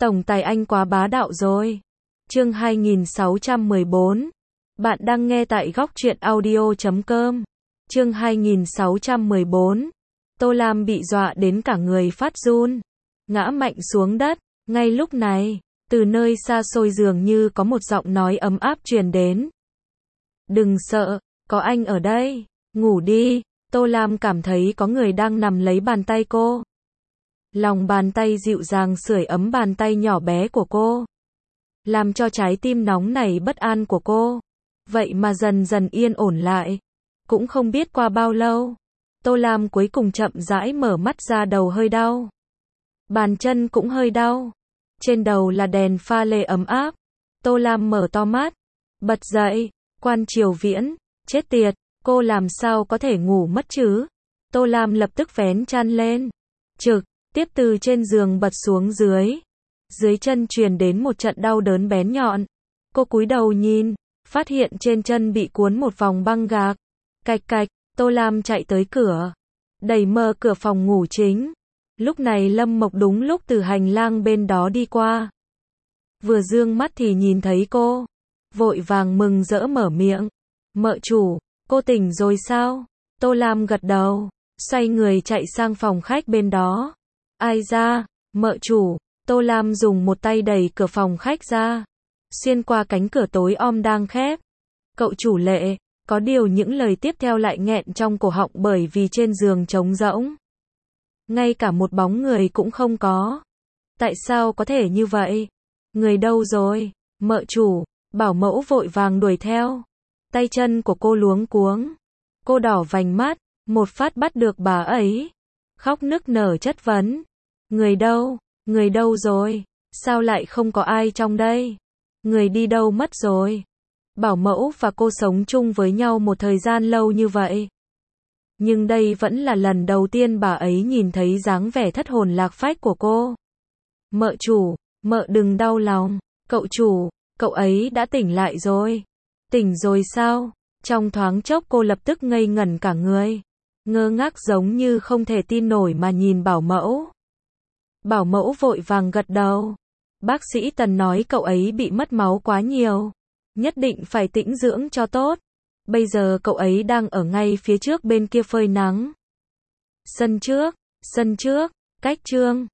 Tổng tài anh quá bá đạo rồi. Chương 2614. Bạn đang nghe tại góc truyện audio.com. Chương 2614. Tô Lam bị dọa đến cả người phát run, ngã mạnh xuống đất. Ngay lúc này, từ nơi xa xôi dường như có một giọng nói ấm áp truyền đến. Đừng sợ, có anh ở đây, ngủ đi. Tô Lam cảm thấy có người đang nằm lấy bàn tay cô. Lòng bàn tay dịu dàng sưởi ấm bàn tay nhỏ bé của cô, làm cho trái tim nóng nảy bất an của cô vậy mà dần dần yên ổn lại. Cũng không biết qua bao lâu, Tô Lam cuối cùng chậm rãi mở mắt ra. Đầu hơi đau, bàn chân cũng hơi đau, trên đầu là đèn pha lê ấm áp. Tô Lam mở to mắt, bật dậy. Quan Triều Viễn, chết tiệt, cô làm sao có thể ngủ mất chứ? Tô Lam lập tức vén chăn lên, trực tiếp từ trên giường bật xuống dưới. Dưới chân truyền đến một trận đau đớn bén nhọn. Cô cúi đầu nhìn, phát hiện trên chân bị cuốn một vòng băng gạc. Cạch cạch, Tô Lam chạy tới cửa, đẩy mở cửa phòng ngủ chính. Lúc này Lâm Mộc đúng lúc từ hành lang bên đó đi qua. Vừa dương mắt thì nhìn thấy cô, vội vàng mừng rỡ mở miệng. Mợ chủ, cô tỉnh rồi sao? Tô Lam gật đầu, xoay người chạy sang phòng khách bên đó. Ai ra, mợ chủ. Tô Lam dùng một tay đẩy cửa phòng khách ra, xuyên qua cánh cửa tối om đang khép. Cậu chủ Lệ, có điều những lời tiếp theo lại nghẹn trong cổ họng bởi vì trên giường trống rỗng. Ngay cả một bóng người cũng không có. Tại sao có thể như vậy? Người đâu rồi? Mợ chủ, bảo mẫu vội vàng đuổi theo. Tay chân của cô luống cuống. Cô đỏ vành mắt, một phát bắt được bà ấy. Khóc nức nở chất vấn. Người đâu? Người đâu rồi? Sao lại không có ai trong đây? Người đi đâu mất rồi? Bảo mẫu và cô sống chung với nhau một thời gian lâu như vậy, nhưng đây vẫn là lần đầu tiên bà ấy nhìn thấy dáng vẻ thất hồn lạc phách của cô. Mợ chủ, mợ đừng đau lòng. Cậu chủ, cậu ấy đã tỉnh lại rồi. Tỉnh rồi sao? Trong thoáng chốc cô lập tức ngây ngẩn cả người, ngơ ngác giống như không thể tin nổi mà nhìn bảo mẫu. Bảo mẫu vội vàng gật đầu. Bác sĩ Tần nói cậu ấy bị mất máu quá nhiều, nhất định phải tĩnh dưỡng cho tốt. Bây giờ cậu ấy đang ở ngay phía trước bên kia phơi nắng. Sân trước, cách Trương